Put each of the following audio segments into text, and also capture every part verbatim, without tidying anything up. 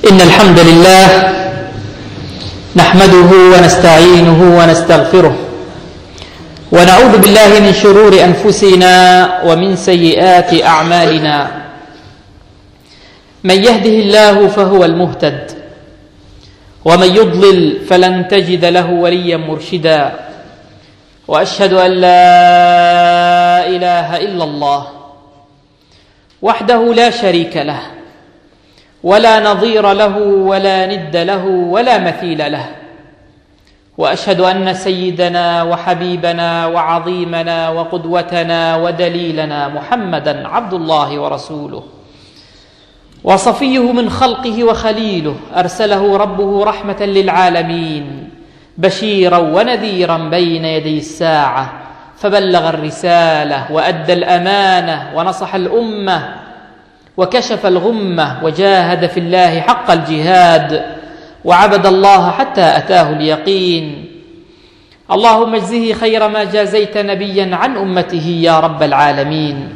إن الحمد لله نحمده ونستعينه ونستغفره ونعوذ بالله من شرور أنفسنا ومن سيئات أعمالنا. من يهده الله فهو المهتد ومن يضلل فلن تجد له وليا مرشدا. وأشهد أن لا إله إلا الله وحده لا شريك له ولا نظير له ولا ند له ولا مثيل له. وأشهد أن سيدنا وحبيبنا وعظيمنا وقدوتنا ودليلنا محمدًا عبد الله ورسوله وصفيه من خلقه وخليله، أرسله ربه رحمة للعالمين بشيرا ونذيرا بين يدي الساعة، فبلغ الرسالة وأدى الأمانة ونصح الأمة وكشف الغمة وجاهد في الله حق الجهاد وعبد الله حتى أتاه اليقين. اللهم اجزه خير ما جازيت نبيا عن أمته يا رب العالمين.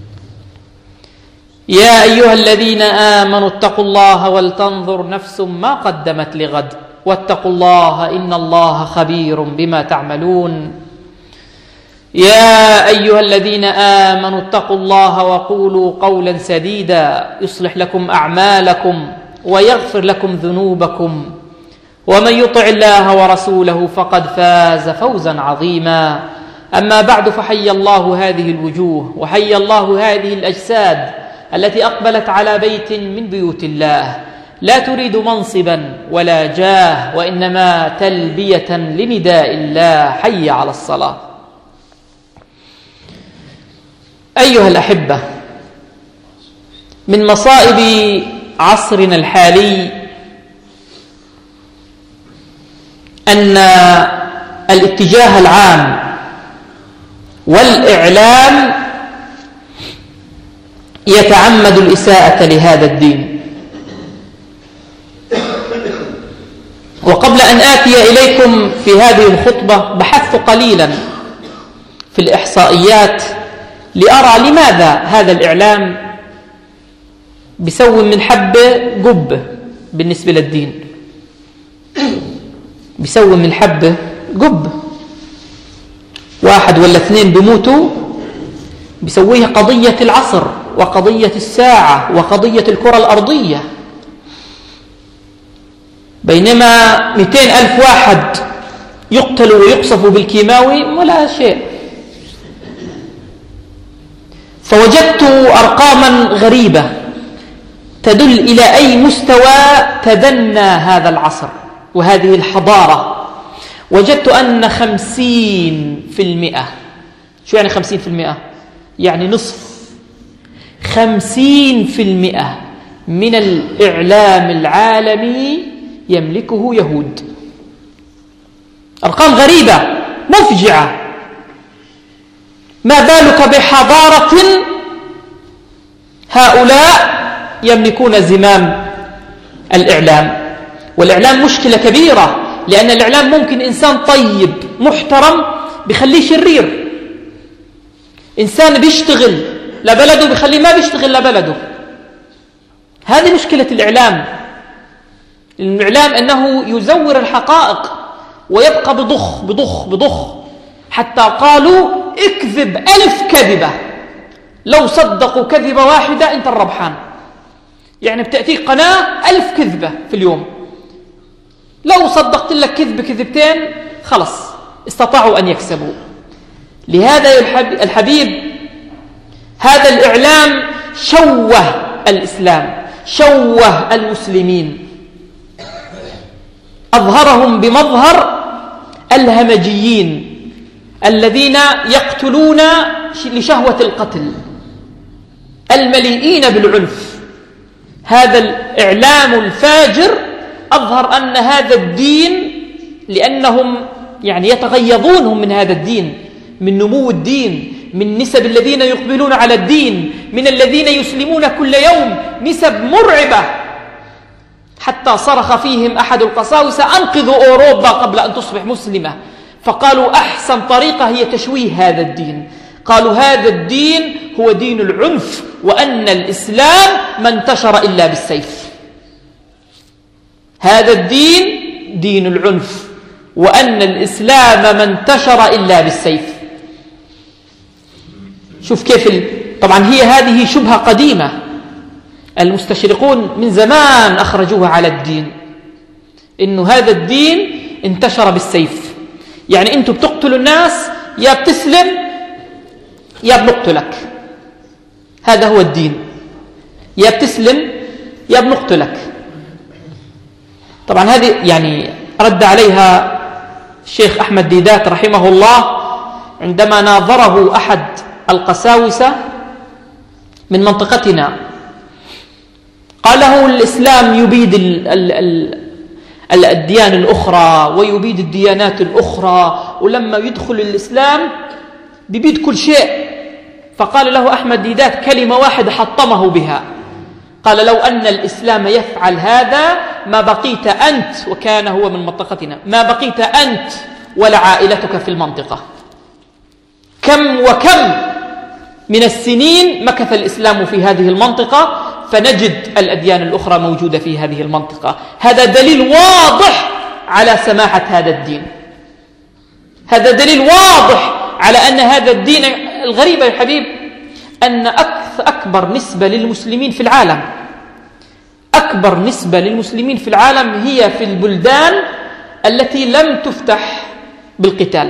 يا أيها الذين آمنوا اتقوا الله ولتنظر نفس ما قدمت لغد واتقوا الله إن الله خبير بما تعملون. يا أيها الذين آمنوا اتقوا الله وقولوا قولا سديدا يصلح لكم أعمالكم ويغفر لكم ذنوبكم، ومن يطع الله ورسوله فقد فاز فوزا عظيما. أما بعد، فحي الله هذه الوجوه وحي الله هذه الأجساد التي أقبلت على بيت من بيوت الله لا تريد منصبا ولا جاه، وإنما تلبية لنداء الله حي على الصلاة. أيها الأحبة، من مصائب عصرنا الحالي أن الاتجاه العام والإعلام يتعمد الإساءة لهذا الدين. وقبل أن آتي إليكم في هذه الخطبة بحثت قليلا في الإحصائيات لأرى لماذا هذا الإعلام بيسوي من حبة قبة بالنسبة للدين، بيسوي من حبة قبة. واحد ولا اثنين بيموتوا بيسويها قضية العصر وقضية الساعة وقضية الكرة الأرضية، بينما مئتين ألف واحد يقتلوا ويقصفوا بالكيماوي ولا شيء. فوجدت أرقاما غريبة تدل إلى أي مستوى تدنى هذا العصر وهذه الحضارة. وجدت أن خمسين في المئة، شو يعني خمسين في المئة؟ يعني نصف، خمسين في المئة من الإعلام العالمي يملكه يهود. أرقام غريبة مفجعة. ما بالك بحضارة هؤلاء يملكون زمام الإعلام؟ والإعلام مشكلة كبيرة، لأن الإعلام ممكن إنسان طيب محترم بيخليه شرير، إنسان بيشتغل لبلده بيخليه ما بيشتغل لبلده. هذه مشكلة الإعلام. الإعلام أنه يزور الحقائق ويبقى بضخ بضخ بضخ، حتى قالوا اكذب ألف كذبة، لو صدقوا كذبة واحدة أنت الربحان. يعني بتأتيك قناة ألف كذبة في اليوم، لو صدقت لك كذبة كذبتين خلص استطاعوا أن يكسبوا. لهذا يا الحبيب هذا الإعلام شوه الإسلام، شوه المسلمين، أظهرهم بمظهر الهمجيين الذين يقتلون لشهوة القتل، المليئين بالعنف. هذا الإعلام الفاجر أظهر أن هذا الدين، لأنهم يعني يتغيظونهم من هذا الدين، من نمو الدين، من نسب الذين يقبلون على الدين، من الذين يسلمون كل يوم، نسب مرعبة، حتى صرخ فيهم أحد القساوسة أنقذوا أوروبا قبل أن تصبح مسلمة. فقالوا أحسن طريقة هي تشويه هذا الدين. قالوا هذا الدين هو دين العنف، وأن الإسلام ما انتشر إلا بالسيف. هذا الدين دين العنف، وأن الإسلام ما انتشر إلا بالسيف. شوف كيف ال... طبعا هي هذه شبهة قديمة، المستشرقون من زمان أخرجوها على الدين، إنه هذا الدين انتشر بالسيف. يعني أنتم بتقتلوا الناس، يا بتسلم يا بنقتلك، هذا هو الدين، يا بتسلم يا بنقتلك. طبعا هذه يعني رد عليها الشيخ أحمد ديدات رحمه الله عندما ناظره أحد القساوسة من منطقتنا، قال له الإسلام يبيد ال ال ال الديان الأخرى ويبيد الديانات الأخرى، ولما يدخل الإسلام بيبيد كل شيء. فقال له أحمد ديدات كلمة واحدة حطمه بها، قال لو أن الإسلام يفعل هذا ما بقيت أنت، وكان هو من منطقتنا، ما بقيت أنت ولا عائلتك في المنطقة. كم وكم من السنين مكث الإسلام في هذه المنطقة، فنجد الأديان الأخرى موجودة في هذه المنطقة. هذا دليل واضح على سماحة هذا الدين، هذا دليل واضح على أن هذا الدين. الغريبة يا حبيب أن أكبر نسبة للمسلمين في العالم، أكبر نسبة للمسلمين في العالم هي في البلدان التي لم تفتح بالقتال.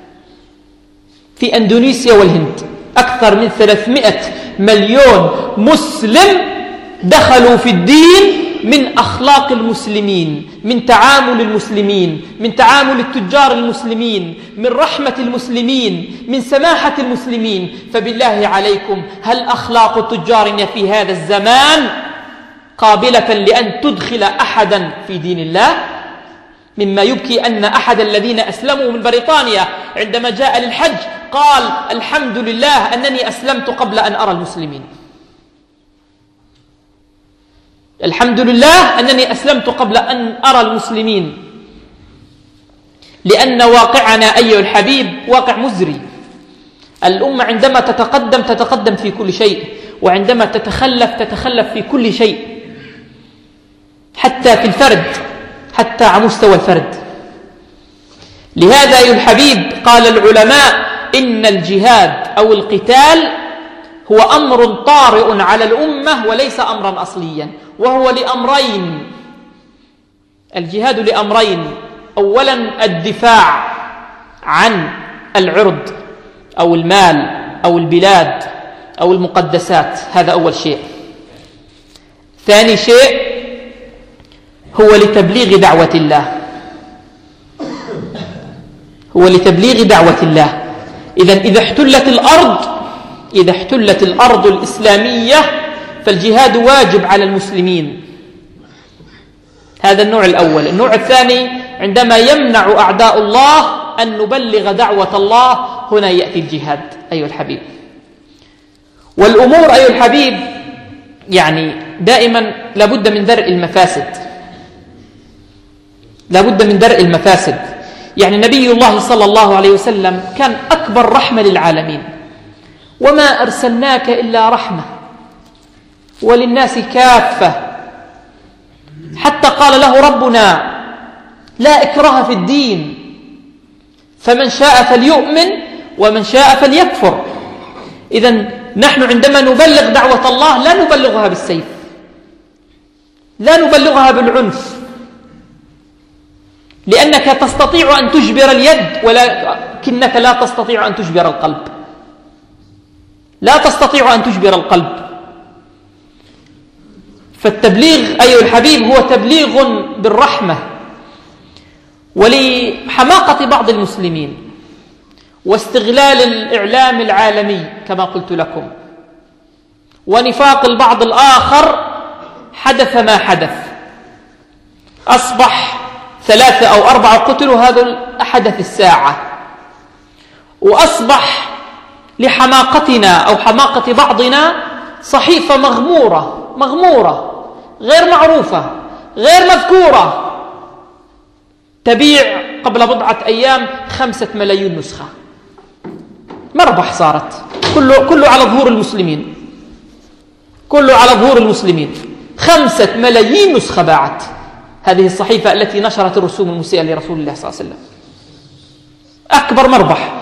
في أندونيسيا والهند أكثر من ثلاثمائة مليون مسلم دخلوا في الدين من أخلاق المسلمين، من تعامل المسلمين، من تعامل التجار المسلمين، من رحمة المسلمين، من سماحة المسلمين. فبالله عليكم، هل أخلاق تجارنا في هذا الزمان قابلة لأن تدخل أحدا في دين الله؟ مما يبكي أن أحد الذين أسلموا من بريطانيا عندما جاء للحج قال الحمد لله أنني أسلمت قبل أن أرى المسلمين، الحمد لله أنني أسلمت قبل أن أرى المسلمين. لأن واقعنا أيها الحبيب واقع مزري. الأمة عندما تتقدم تتقدم في كل شيء، وعندما تتخلف تتخلف في كل شيء، حتى في الفرد، حتى على مستوى الفرد. لهذا أيها الحبيب قال العلماء إن الجهاد أو القتال هو أمر طارئ على الأمة وليس أمرا أصليا، وهو لأمرين. الجهاد لأمرين: أولا الدفاع عن العرض أو المال أو البلاد أو المقدسات، هذا أول شيء. ثاني شيء هو لتبليغ دعوة الله، هو لتبليغ دعوة الله. إذن إذا احتلت الأرض إذا احتلت الأرض الإسلامية فالجهاد واجب على المسلمين. هذا النوع الأول. النوع الثاني عندما يمنع أعداء الله أن نبلغ دعوة الله، هنا يأتي الجهاد أيها الحبيب. والأمور أيها الحبيب يعني دائما لابد من درء المفاسد، لابد من درء المفاسد. يعني نبي الله صلى الله عليه وسلم كان أكبر رحمة للعالمين، وما أرسلناك إلا رحمة وللناس كافة، حتى قال له ربنا لا إكراه في الدين، فمن شاء فليؤمن ومن شاء فليكفر. إذن نحن عندما نبلغ دعوة الله لا نبلغها بالسيف، لا نبلغها بالعنف، لأنك تستطيع أن تجبر اليد ولكنك لا تستطيع أن تجبر القلب، لا تستطيع أن تجبر القلب. فالتبليغ أيها الحبيب هو تبليغ بالرحمة. ولحماقة بعض المسلمين واستغلال الإعلام العالمي كما قلت لكم ونفاق البعض الآخر حدث ما حدث. أصبح ثلاثة أو أربعة قتلوا، هذا حدث الساعة. وأصبح لحماقتنا أو حماقة بعضنا صحيفة مغمورة مغمورة غير معروفة غير مذكورة تبيع قبل بضعة أيام خمسة ملايين نسخة. مربح صارت، كله, كله على ظهور المسلمين، كله على ظهور المسلمين. خمسة ملايين نسخة باعت. هذه الصحيفة التي نشرت الرسوم المسيئة لرسول الله صلى الله عليه وسلم. أكبر مربح.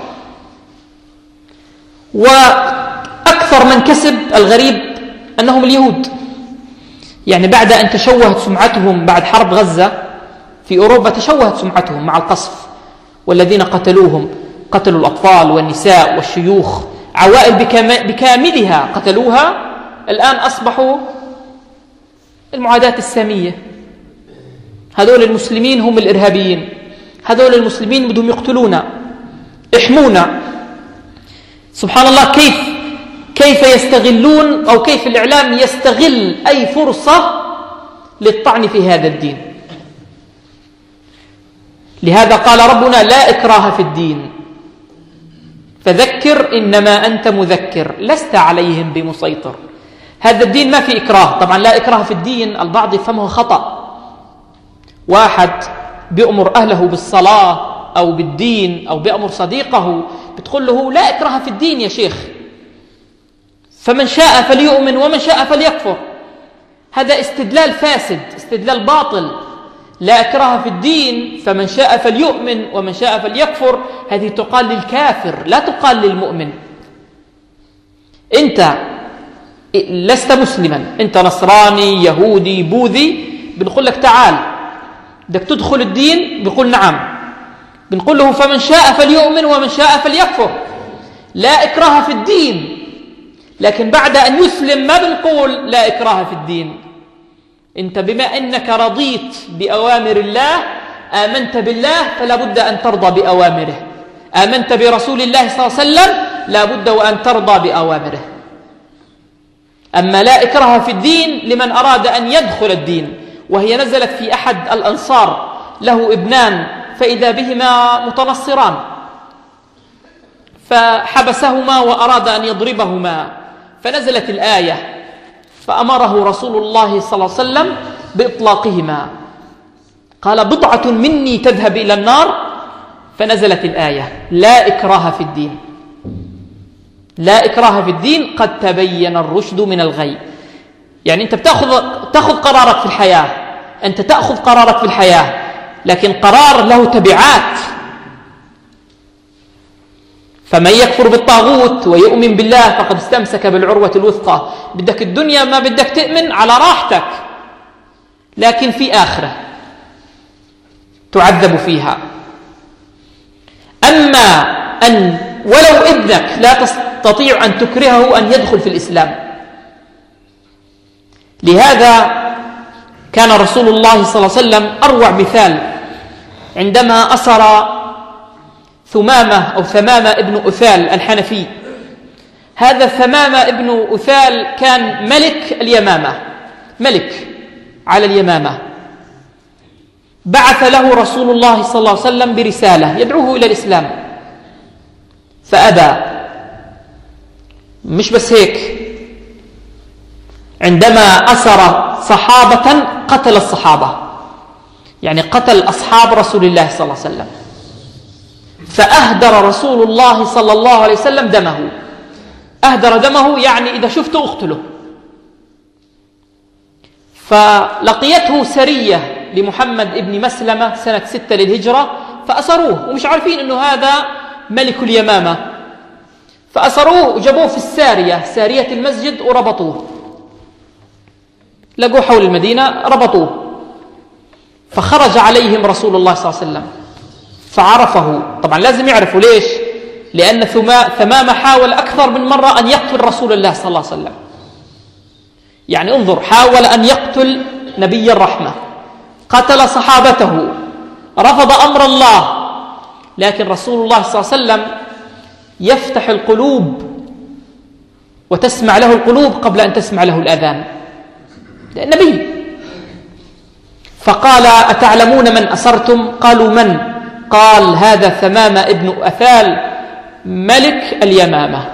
وأكثر من كسب الغريب أنهم اليهود. يعني بعد أن تشوهت سمعتهم بعد حرب غزة في أوروبا، تشوهت سمعتهم مع القصف، والذين قتلوهم قتلوا الأطفال والنساء والشيوخ، عوائل بكاملها قتلوها. الآن أصبحوا المعاداة السامية. هذول المسلمين هم الإرهابيين، هذول المسلمين بدهم يقتلونا، احمونا. سبحان الله، كيف كيف يستغلون، أو كيف الإعلام يستغل أي فرصة للطعن في هذا الدين. لهذا قال ربنا: لا إكراه في الدين فذكر إنما أنت مذكر لست عليهم بمسيطر. هذا الدين ما في إكراه. طبعا لا إكراه في الدين البعض يفهمه خطأ. واحد بيأمر أهله بالصلاة أو بالدين، أو بيأمر صديقه، بتقول له لا إكراه في الدين يا شيخ، فمن شاء فليؤمن ومن شاء فليكفر. هذا استدلال فاسد، استدلال باطل. لا إكراه في الدين، فمن شاء فليؤمن ومن شاء فليكفر، هذه تقال للكافر لا تقال للمؤمن. أنت لست مسلما، أنت نصراني يهودي بوذي، بنقول لك تعال بدك تدخل الدين، بيقول نعم، بنقول له فمن شاء فليؤمن ومن شاء فليكفر. لا إكراه في الدين. لكن بعد أن يسلم ما بنقول لا إكراه في الدين. أنت بما أنك رضيت بأوامر الله، آمنت بالله، فلا بد أن ترضى بأوامره. آمنت برسول الله صلى الله عليه وسلم، لا بد وأن ترضى بأوامره. أما لا إكراه في الدين لمن أراد أن يدخل الدين. وهي نزلت في أحد الأنصار له ابنان فإذا بهما متنصران، فحبسهما وأراد أن يضربهما، فنزلت الآية فأمره رسول الله صلى الله عليه وسلم بإطلاقهما. قال: بضعة مني تذهب إلى النار. فنزلت الآية: لا إكراه في الدين. لا إكراه في الدين، قد تبين الرشد من الغي. يعني أنت بتأخذ تأخذ قرارك في الحياة، أنت تأخذ قرارك في الحياة، لكن قرار له تبعات. فمن يكفر بالطاغوت ويؤمن بالله فقد استمسك بالعروة الوثقى. بدك الدنيا ما بدك تؤمن على راحتك، لكن في آخرة تعذب فيها. أما أن ولو ابنك لا تستطيع أن تكرهه أن يدخل في الإسلام. لهذا كان رسول الله صلى الله عليه وسلم أروع مثال عندما أسر ثمامة أو ثمامة ابن أثال الحنفي. هذا ثمامة ابن أثال كان ملك اليمامة، ملك على اليمامة. بعث له رسول الله صلى الله عليه وسلم برسالة يدعوه إلى الإسلام، فأبى. مش بس هيك، عندما أسر صحابة قتل الصحابة، يعني قتل أصحاب رسول الله صلى الله عليه وسلم. فأهدر رسول الله صلى الله عليه وسلم دمه. أهدر دمه يعني إذا شفته اقتله. فلقيته سرية لمحمد ابن مسلمة سنة ستة للهجرة، فأسروه ومش عارفين أنه هذا ملك اليمامة. فأسروه وجابوه في السارية، سارية المسجد، وربطوه. لقوه حول المدينة، ربطوه. فخرج عليهم رسول الله صلى الله عليه وسلم فعرفه. طبعا لازم يعرفوا ليش؟ لأن ثمامة حاول أكثر من مرة أن يقتل رسول الله صلى الله عليه وسلم. يعني انظر، حاول أن يقتل نبي الرحمة، قتل صحابته، رفض أمر الله. لكن رسول الله صلى الله عليه وسلم يفتح القلوب وتسمع له القلوب قبل أن تسمع له الآذان، النبي. فقال: أتعلمون من أسرتم؟ قالوا: من؟ قال: هذا ثمامة ابن أثال ملك اليمامة.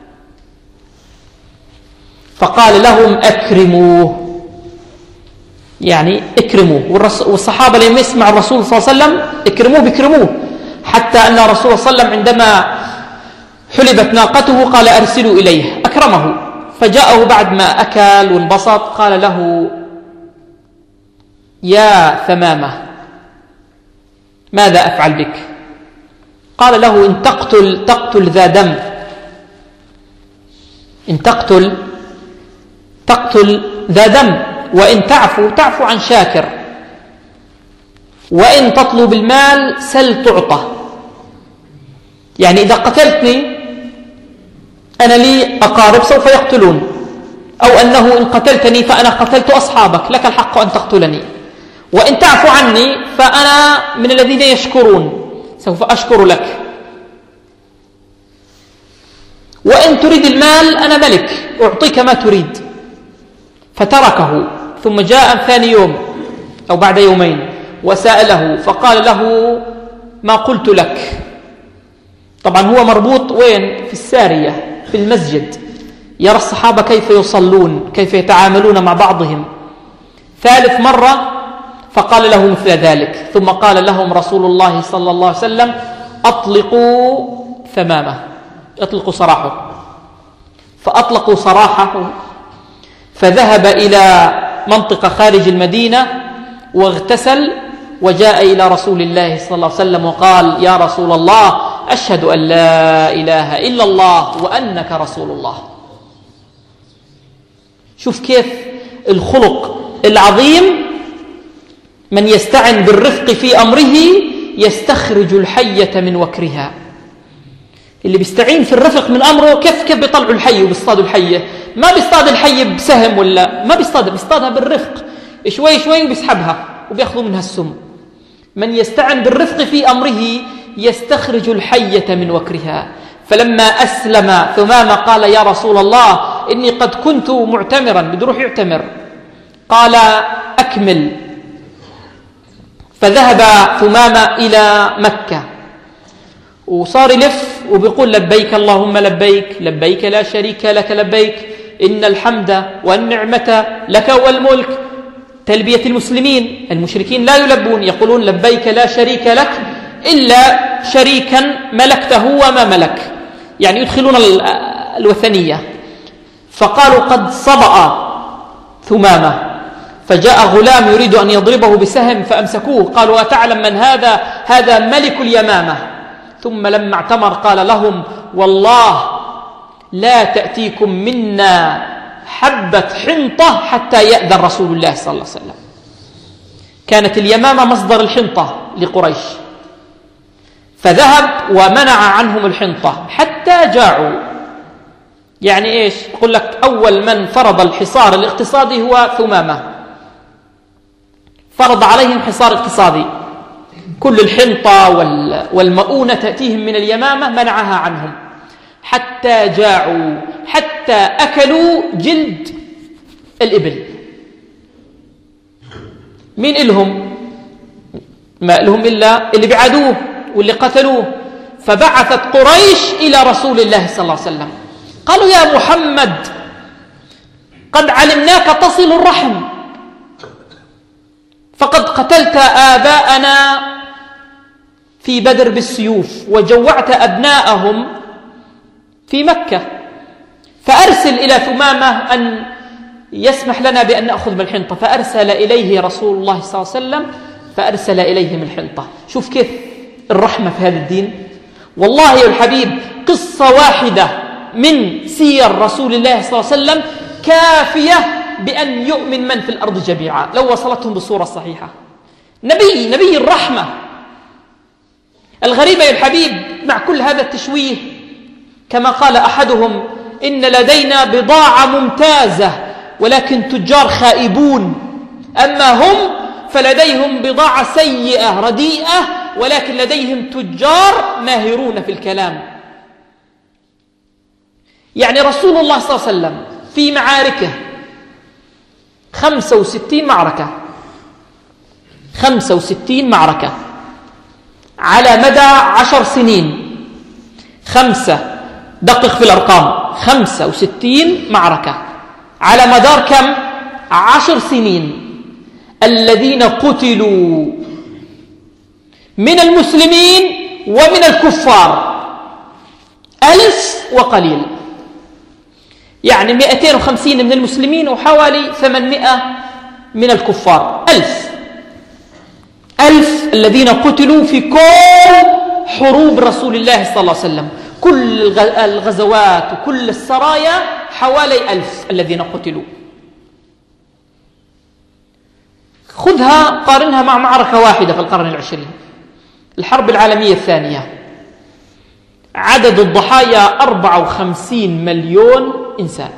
فقال لهم: أكرموه، يعني اكرموه. والصحابة لما يسمع الرسول صلى الله عليه وسلم اكرموه بكرموه، حتى أن الرسول صلى الله عليه وسلم عندما حلبت ناقته قال: أرسلوا إليه، أكرمه. فجاءه بعد ما أكل وانبسط قال له: يا ثمامة ماذا أفعل بك؟ قال له إن تقتل تقتل ذا دم، إن تقتل تقتل ذا دم، وإن تعفو تعفو عن شاكر، وإن تطلب المال سل تعطى. يعني إذا قتلتني أنا لي أقارب سوف يقتلون، أو أنه إن قتلتني فأنا قتلت أصحابك، لك الحق أن تقتلني، وإن تعفو عني فأنا من الذين يشكرون، سوف أشكر لك، وإن تريد المال أنا ملك أعطيك ما تريد. فتركه، ثم جاء ثاني يوم أو بعد يومين وسأله فقال له ما قلت لك. طبعا هو مربوط وين؟ في السارية في المسجد، يرى الصحابة كيف يصلون كيف يتعاملون مع بعضهم. ثالث مرة فقال له مثل ذلك، ثم قال لهم رسول الله صلى الله عليه وسلم أطلقوا ثمامة، أطلقوا سراحه. فأطلقوا سراحه، فذهب إلى منطقة خارج المدينة واغتسل وجاء إلى رسول الله صلى الله عليه وسلم وقال يا رسول الله أشهد أن لا إله إلا الله وأنك رسول الله. شوف كيف الخلق العظيم، من يستعن بالرفق في أمره يستخرج الحية من وكرها. اللي بيستعين في الرفق من أمره كيف كيف بيطلعوا الحي وبيصطادوا الحية. ما بيصطاد الحية بسهم ولا ما بيصطادها، بيصطادها بالرفق، شوي شوي وبيسحبها وبيأخذوا منها السم. من يستعن بالرفق في أمره يستخرج الحية من وكرها. فلما أسلم ثمامة قال يا رسول الله إني قد كنت معتمرا، بدي أروح يعتمر. قال أكمل. فذهب ثمامة إلى مكة وصار يلف وبيقول لبيك اللهم لبيك، لبيك لا شريك لك لبيك، إن الحمد والنعمة لك والملك. تلبية المسلمين، المشركين لا يلبون، يقولون لبيك لا شريك لك إلا شريكا ملكته وما ملك، يعني يدخلون الوثنية. فقالوا قد صبأ ثمامة، فجاء غلام يريد أن يضربه بسهم فأمسكوه، قالوا أتعلم من هذا؟ هذا ملك اليمامة. ثم لما اعتمر قال لهم والله لا تأتيكم منا حبة حنطة حتى يأذن رسول الله صلى الله عليه وسلم. كانت اليمامة مصدر الحنطة لقريش، فذهب ومنع عنهم الحنطة حتى جاعوا. يعني إيش؟ يقول لك أول من فرض الحصار الاقتصادي هو ثمامة، فرض عليهم حصار اقتصادي، كل الحنطة والمؤونة تأتيهم من اليمامة منعها عنهم حتى جاعوا، حتى أكلوا جلد الإبل. مين إلهم؟ ما إلهم إلا اللي بعدوه واللي قتلوه. فبعثت قريش إلى رسول الله صلى الله عليه وسلم، قالوا يا محمد قد علمناك تصل الرحم، فقد قتلت آباءنا في بدر بالسيوف وجوعت أبناءهم في مكة، فأرسل إلى ثمامة أن يسمح لنا بأن نأخذ بالحنطة. فأرسل إليه رسول الله صلى الله عليه وسلم، فأرسل إليهم الحنطة. شوف كيف الرحمة في هذا الدين. والله يا الحبيب قصة واحدة من سير رسول الله صلى الله عليه وسلم كافية بأن يؤمن من في الأرض جميعا لو وصلتهم بالصورة الصحيحة. نبي نبي الرحمة. الغريبة يا الحبيب مع كل هذا التشويه، كما قال أحدهم إن لدينا بضاعة ممتازة ولكن تجار خائبون، أما هم فلديهم بضاعة سيئة رديئة ولكن لديهم تجار ماهرون في الكلام. يعني رسول الله صلى الله عليه وسلم في معاركه خمسة وستين معركة، خمسة وستين معركة على مدى عشر سنين. خمسة دقق في الأرقام، خمسة وستين معركة على مدار كم؟ عشر سنين. الذين قتلوا من المسلمين ومن الكفار ألف وقليل، يعني مئتين وخمسين من المسلمين وحوالي ثمانمائة من الكفار. ألف الألف الذين قتلوا في كل حروب رسول الله صلى الله عليه وسلم، كل الغزوات وكل السرايا حوالي ألف الذين قتلوا. خذها قارنها مع معركة واحدة في القرن العشرين، الحرب العالمية الثانية، عدد الضحايا أربعة وخمسين مليون إنسان.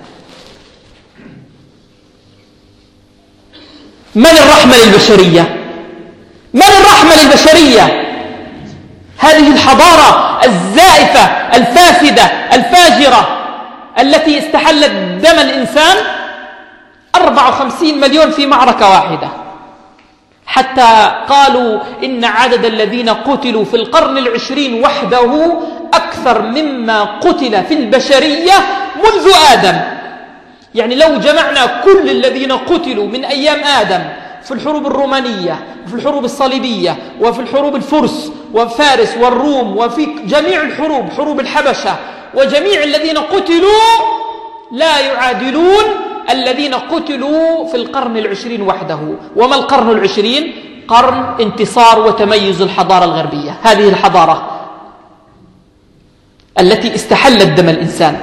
من الرحمة للبشرية؟ من الرحمة للبشرية؟ هذه الحضارة الزائفة الفاسدة الفاجرة التي استحلت دم الإنسان، أربعة وخمسين مليون في معركة واحدة، حتى قالوا إن عدد الذين قتلوا في القرن العشرين وحده أكثر مما قتل في البشرية منذ آدم. يعني لو جمعنا كل الذين قتلوا من أيام آدم في الحروب الرومانية وفي الحروب الصليبية وفي الحروب الفرس وفارس والروم وفي جميع الحروب، حروب الحبشة، وجميع الذين قتلوا لا يعادلون الذين قتلوا في القرن العشرين وحده. وما القرن العشرين؟ قرن انتصار وتميز الحضارة الغربية، هذه الحضارة التي استحلت دم الإنسان.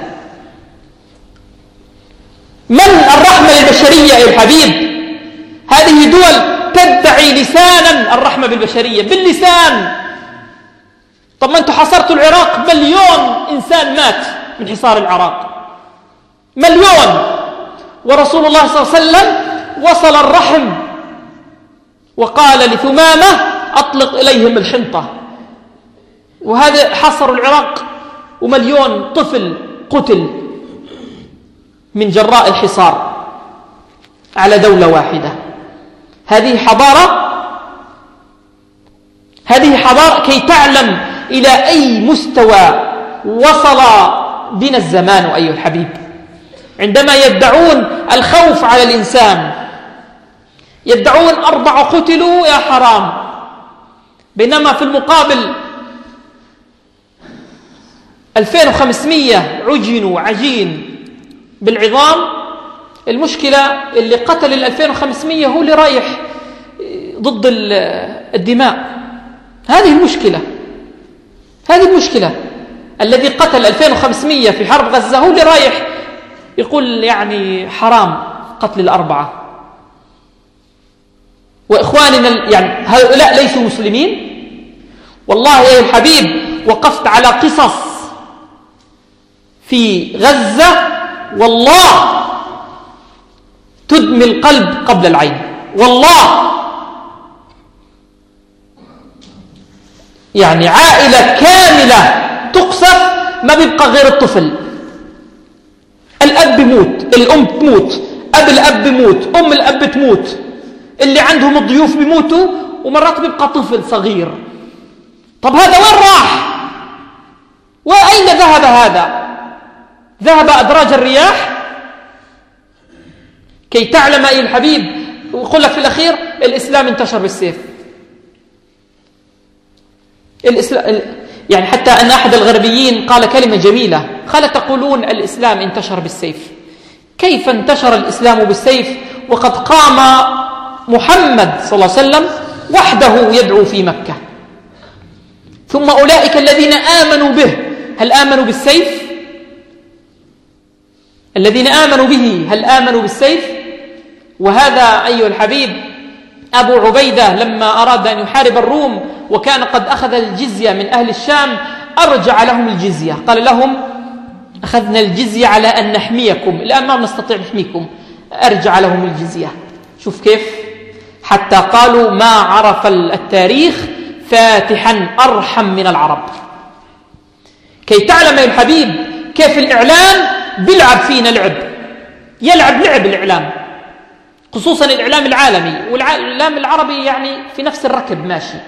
من الرحمة للبشرية يا الحبيب؟ هذه دول تدعي لسانا الرحمة بالبشرية باللسان. طب ما أنتم حصرتوا العراق، مليون إنسان مات من حصار العراق، مليون، ورسول الله صلى الله عليه وسلم وصل الرحم وقال لثمامة أطلق إليهم الحنطة، وهذا حصروا العراق ومليون طفل قتل من جراء الحصار على دولة واحدة. هذه حضارة، هذه حضارة كي تعلم إلى أي مستوى وصل بنا الزمان أيها الحبيب. عندما يدعون الخوف على الإنسان، يدعون أربعة قتلوا يا حرام، بينما في المقابل ألفين وخمسمائة عجنوا عجين بالعظام. المشكلة اللي قتل ال ألفين وخمسمائة هو اللي رايح ضد الدماء. هذه المشكلة، هذه المشكلة. الذي قتل ألفين وخمسمائة في حرب غزة هو اللي رايح يقول يعني حرام قتل الأربعة. وإخواننا يعني هؤلاء ليسوا مسلمين. والله يا الحبيب وقفت على قصص في غزة والله تدمي القلب قبل العين، والله. يعني عائلة كاملة تقصف، ما بيبقى غير الطفل. الأب بيموت، الأم تموت، أب الأب بيموت، أم الأب تموت، اللي عندهم الضيوف بيموتوا، ومرات بيبقى طفل صغير. طب هذا وين راح؟ وأين ذهب هذا؟ ذهب أدراج الرياح. كي تعلم أي الحبيب، ويقول لك في الأخير الإسلام انتشر بالسيف. الإسلام يعني حتى أن أحد الغربيين قال كلمة جميلة، قال تقولون الإسلام انتشر بالسيف. كيف انتشر الإسلام بالسيف وقد قام محمد صلى الله عليه وسلم وحده يدعو في مكة؟ ثم أولئك الذين آمنوا به هل آمنوا بالسيف؟ الذين آمنوا به هل آمنوا بالسيف؟ وهذا أيها الحبيب أبو عبيدة لما أراد أن يحارب الروم وكان قد أخذ الجزية من أهل الشام، أرجع لهم الجزية، قال لهم أخذنا الجزية على أن نحميكم، الآن ما نستطيع نحميكم، أرجع لهم الجزية. شوف كيف، حتى قالوا ما عرف التاريخ فاتحا أرحم من العرب. كي تعلم يا الحبيب كيف الإعلام بيلعب فينا لعب، يلعب لعب الإعلام، خصوصا الإعلام العالمي، والإعلام العربي يعني في نفس الركب ماشي،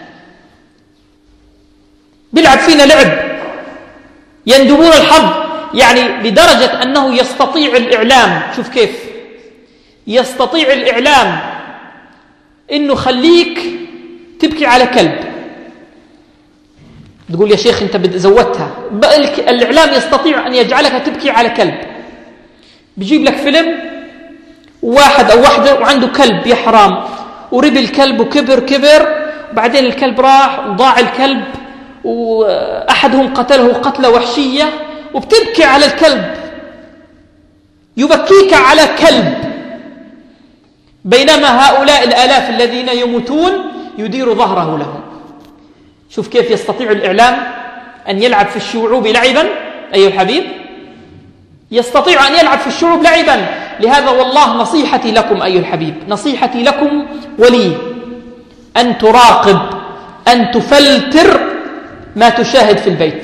بيلعب فينا لعب، يندبون الحظ، يعني لدرجة أنه يستطيع الإعلام، شوف كيف يستطيع الإعلام إنه خليك تبكي على كلب، تقول يا شيخ أنت زودتها، الإعلام يستطيع أن يجعلك تبكي على كلب. بيجيب لك فيلم واحد أو واحدة وعنده كلب يا حرام، وربي الكلب وكبر كبر بعدين الكلب راح وضاع الكلب، وأحدهم قتله قتلة وحشية، وبتبكي على الكلب، يبكيك على كلب، بينما هؤلاء الآلاف الذين يموتون يدير ظهره لهم. شوف كيف يستطيع الإعلام أن يلعب في الشعوب لعبا أيها الحبيب، يستطيع أن يلعب في الشعوب لعبا. لهذا والله نصيحتي لكم أيها الحبيب، نصيحتي لكم ولي أن تراقب، أن تفلتر ما تشاهد في البيت،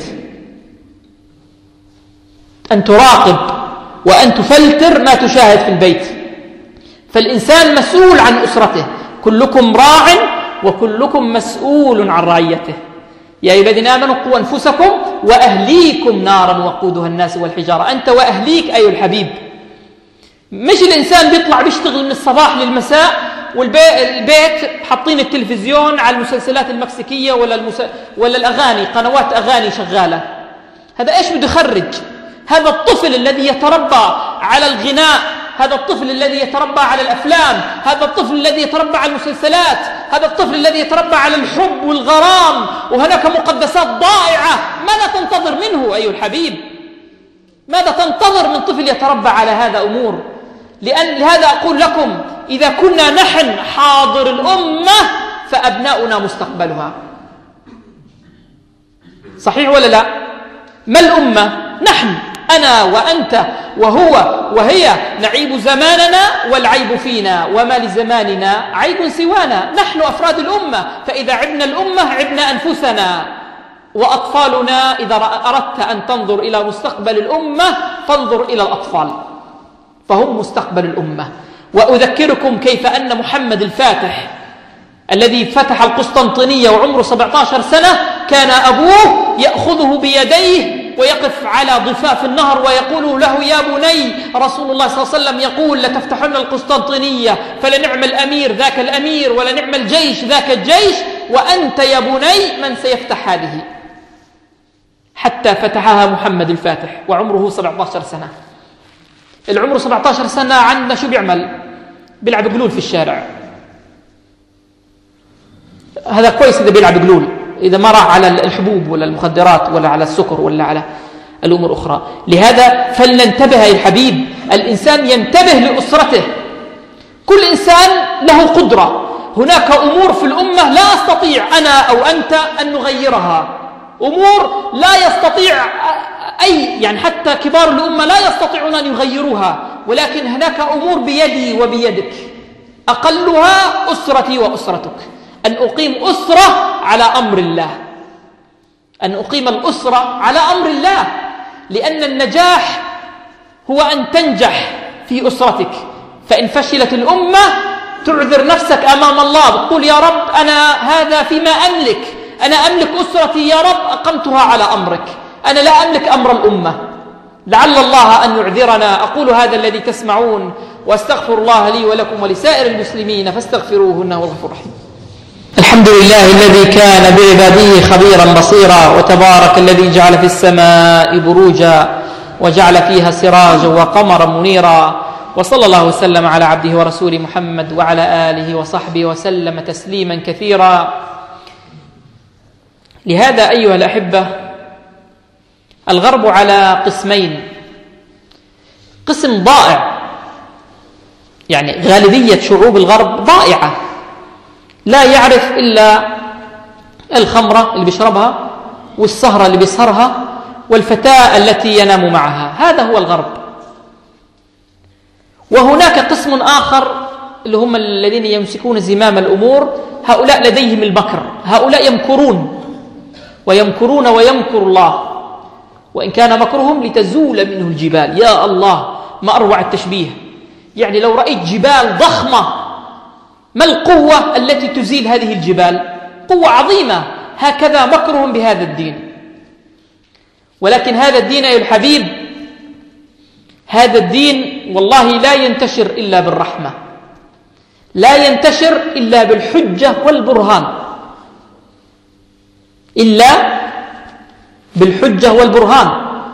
أن تراقب وأن تفلتر ما تشاهد في البيت. فالإنسان مسؤول عن أسرته، كلكم راع وكلكم مسؤول عن رعيته. يا أيها الذين آمنوا قوا أنفسكم وأهليكم نارا وقودها الناس والحجارة. أنت وأهليك أيها الحبيب، مش الإنسان بيطلع بيشتغل من الصباح للمساء والبيت حاطين التلفزيون على المسلسلات المكسيكية ولا, المس... ولا الأغاني، قنوات أغاني شغالة. هذا إيش بده يخرج؟ هذا الطفل الذي يتربى على الغناء، هذا الطفل الذي يتربى على الأفلام، هذا الطفل الذي يتربى على المسلسلات، هذا الطفل الذي يتربى على الحب والغرام، وهناك مقدسات ضائعة. ماذا تنتظر منه أيها الحبيب؟ ماذا تنتظر من طفل يتربى على هذا أمور؟ لأن لهذا أقول لكم، إذا كنا نحن حاضر الأمة فأبناؤنا مستقبلها. صحيح ولا لا؟ ما الأمة؟ نحن، أنا وأنت وهو وهي، نعيب زماننا والعيب فينا، وما لزماننا عيب سوانا. نحن أفراد الأمة، فإذا عبنا الأمة عبنا أنفسنا وأطفالنا. إذا أردت أن تنظر إلى مستقبل الأمة فانظر إلى الأطفال، فهم مستقبل الأمة. وأذكركم كيف أن محمد الفاتح الذي فتح القسطنطينية وعمره سبعة عشر سنة، كان أبوه يأخذه بيديه ويقف على ضفاف النهر ويقول له: يا بني، رسول الله صلى الله عليه وسلم يقول: لتفتحن القسطنطينية فلنعم الأمير ذاك الأمير ولنعم الجيش ذاك الجيش، وأنت يا بني من سيفتح هذه. حتى فتحها محمد الفاتح وعمره سبعة عشر سنة. العمر سبعة عشر سنة عندنا شو بيعمل؟ بيلعب قلول في الشارع. هذا كويس إذا بيلعب قلول، إذا ما راح على الحبوب ولا المخدرات ولا على السكر ولا على الأمور الأخرى. لهذا فلننتبه يا الحبيب، الإنسان ينتبه لأسرته. كل إنسان له قدرة. هناك أمور في الأمة لا أستطيع أنا أو أنت أن نغيرها، أمور لا يستطيع أي يعني حتى كبار الأمة لا يستطيعون أن يغيروها، ولكن هناك أمور بيدي وبيدك، أقلها أسرتي وأسرتك. أن أقيم أسرة على أمر الله، أن أقيم الأسرة على أمر الله، لأن النجاح هو أن تنجح في أسرتك. فإن فشلت الأمة تعذر نفسك أمام الله، بتقول: يا رب أنا هذا فيما أملك، أنا أملك أسرتي يا رب أقمتها على أمرك، أنا لا أملك أمر الأمة. لعل الله أن يعذرنا. أقول هذا الذي تسمعون، وأستغفر الله لي ولكم ولسائر المسلمين فاستغفروه إنه هو الغفور الرحيم. الحمد لله الذي كان بعباده خبيرا بصيرا، وتبارك الذي جعل في السماء بروجا وجعل فيها سراجا وقمرا منيرا، وصلى الله وسلم على عبده ورسوله محمد وعلى آله وصحبه وسلم تسليما كثيرا. لهذا أيها الأحبة، الغرب على قسمين: قسم ضائع، يعني غالبية شعوب الغرب ضائعة، لا يعرف إلا الخمرة اللي بيشربها والسهرة اللي بيسهرها والفتاة التي ينام معها. هذا هو الغرب. وهناك قسم آخر اللي هم الذين يمسكون زمام الأمور، هؤلاء لديهم المكر، هؤلاء يمكرون ويمكرون ويمكر الله، وإن كان مكرهم لتزول منه الجبال. يا الله، ما أروع التشبيه! يعني لو رأيت جبال ضخمة، ما القوة التي تزيل هذه الجبال؟ قوة عظيمة. هكذا مكرهم بهذا الدين. ولكن هذا الدين أيها الحبيب، هذا الدين والله لا ينتشر إلا بالرحمة، لا ينتشر إلا بالحجة والبرهان، إلا بالحجة والبرهان.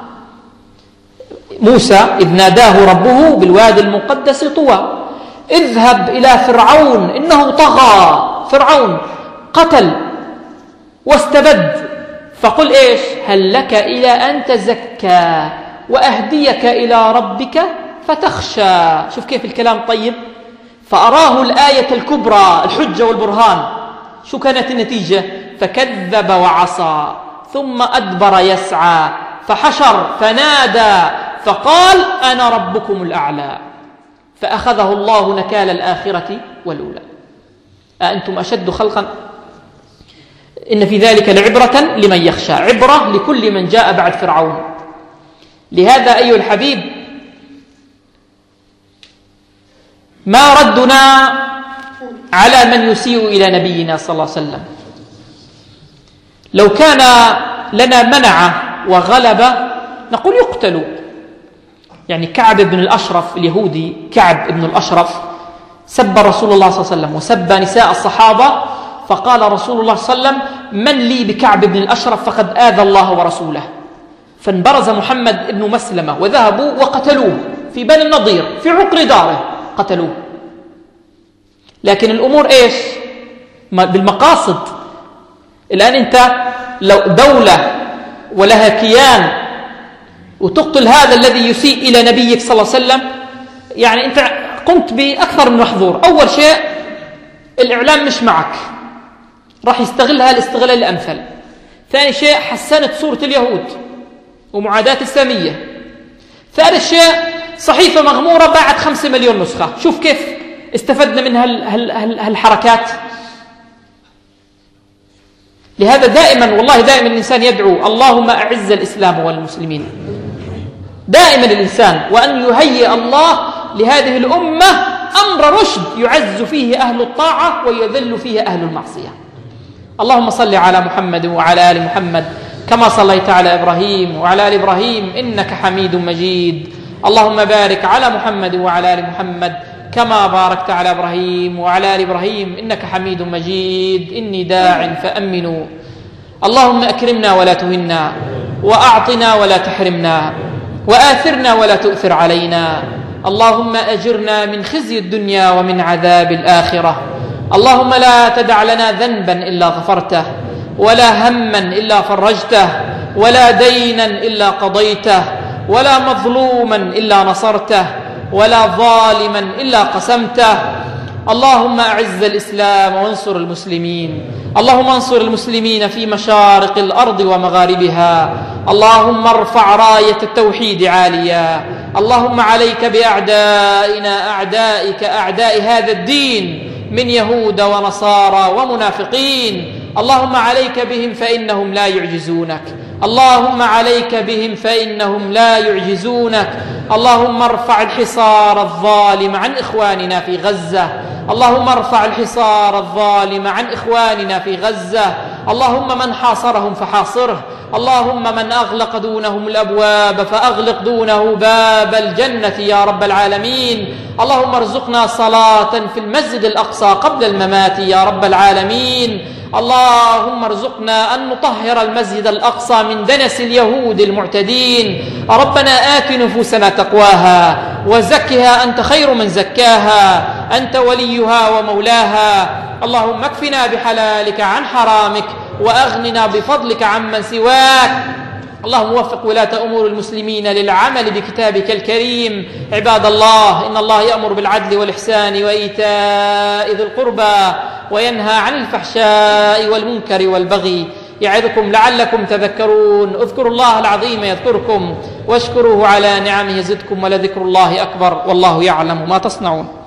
موسى إذ ناداه ربه بالوادي المقدس طوى: اذهب إلى فرعون إنه طغى. فرعون قتل واستبد، فقل إيش؟ هل لك إلى أن تزكى وأهديك إلى ربك فتخشى. شوف كيف الكلام طيب. فأراه الآية الكبرى، الحجة والبرهان. شو كانت النتيجة؟ فكذب وعصى ثم أدبر يسعى فحشر فنادى فقال أنا ربكم الأعلى، فأخذه الله نكال الآخرة والأولى. أأنتم أشد خلقا؟ إن في ذلك لعبرة لمن يخشى، عبرة لكل من جاء بعد فرعون. لهذا أيها الحبيب ما ردنا على من يسيء إلى نبينا صلى الله عليه وسلم. لو كان لنا منعه وغلبة نقول يقتلوا. يعني كعب بن الأشرف اليهودي، كعب بن الأشرف سب رسول الله صلى الله عليه وسلم وسب نساء الصحابة، فقال رسول الله صلى الله عليه وسلم من لي بكعب بن الأشرف فقد آذى الله ورسوله. فانبرز محمد بن مسلمة وذهبوا وقتلوه في بني النضير في عقر داره، قتلوه. لكن الأمور إيش؟ بالمقاصد. الآن أنت لو دولة ولها كيان وتقتل هذا الذي يسيء إلى نبيك صلى الله عليه وسلم، يعني أنت قمت بأكثر من محظور. أول شيء الإعلام مش معك، راح يستغلها الاستغلال الأمثل. ثاني شيء حسنت صورة اليهود ومعاداة السامية. ثالث شيء صحيفة مغمورة باعت خمسة مليون نسخة. شوف كيف استفدنا من هالحركات. لهذا دائما والله دائما الإنسان يدعو اللهم أعز الإسلام والمسلمين، دائما الإنسان، وأن يهيئ الله لهذه الأمة أمر رشد يعز فيه أهل الطاعة ويذل فيه أهل المعصية. اللهم صل على محمد وعلى آل محمد كما صليت على إبراهيم وعلى آل إبراهيم إنك حميد مجيد. اللهم بارك على محمد وعلى آل محمد كما باركت على إبراهيم وعلى آل إبراهيم إنك حميد مجيد. إني داع فأمنوا. اللهم أكرمنا ولا تهنا، وأعطنا ولا تحرمنا، وآثرنا ولا تؤثر علينا. اللهم أجرنا من خزي الدنيا ومن عذاب الآخرة. اللهم لا تدع لنا ذنبا إلا غفرته، ولا هما إلا فرجته، ولا دينا إلا قضيته، ولا مظلوما إلا نصرته، ولا ظالما إلا قسمته. اللهم أعز الإسلام وانصر المسلمين. اللهم انصر المسلمين في مشارق الأرض ومغاربها. اللهم ارفع راية التوحيد عاليا. اللهم عليك بأعدائنا أعدائك أعداء هذا الدين من يهود ونصارى ومنافقين. اللهم عليك بهم فإنهم لا يعجزونك. اللهم عليك بهم فإنهم لا يعجزونك. اللهم ارفع الحصار الظالم عن إخواننا في غزة. اللهم ارفع الحصار الظالم عن إخواننا في غزة. اللهم من حاصرهم فحاصره. اللهم من أغلق دونهم الأبواب فأغلق دونه باب الجنة يا رب العالمين. اللهم ارزقنا صلاة في المسجد الأقصى قبل الممات يا رب العالمين. اللهم ارزقنا أن نطهر المسجد الأقصى من دنس اليهود المعتدين. ربنا آت نفوسنا تقواها وزكها أنت خير من زكاها، أنت وليها ومولاها. اللهم اكفنا بحلالك عن حرامك، وأغننا بفضلك عمن سواك. اللهم وفق ولاة أمور المسلمين للعمل بكتابك الكريم. عباد الله، إن الله يأمر بالعدل والإحسان وإيتاء ذي القربى وينهى عن الفحشاء والمنكر والبغي، يعظكم لعلكم تذكرون. اذكروا الله العظيم يذكركم، واشكروه على نعمه يزدكم، ولذكر الله أكبر، والله يعلم ما تصنعون.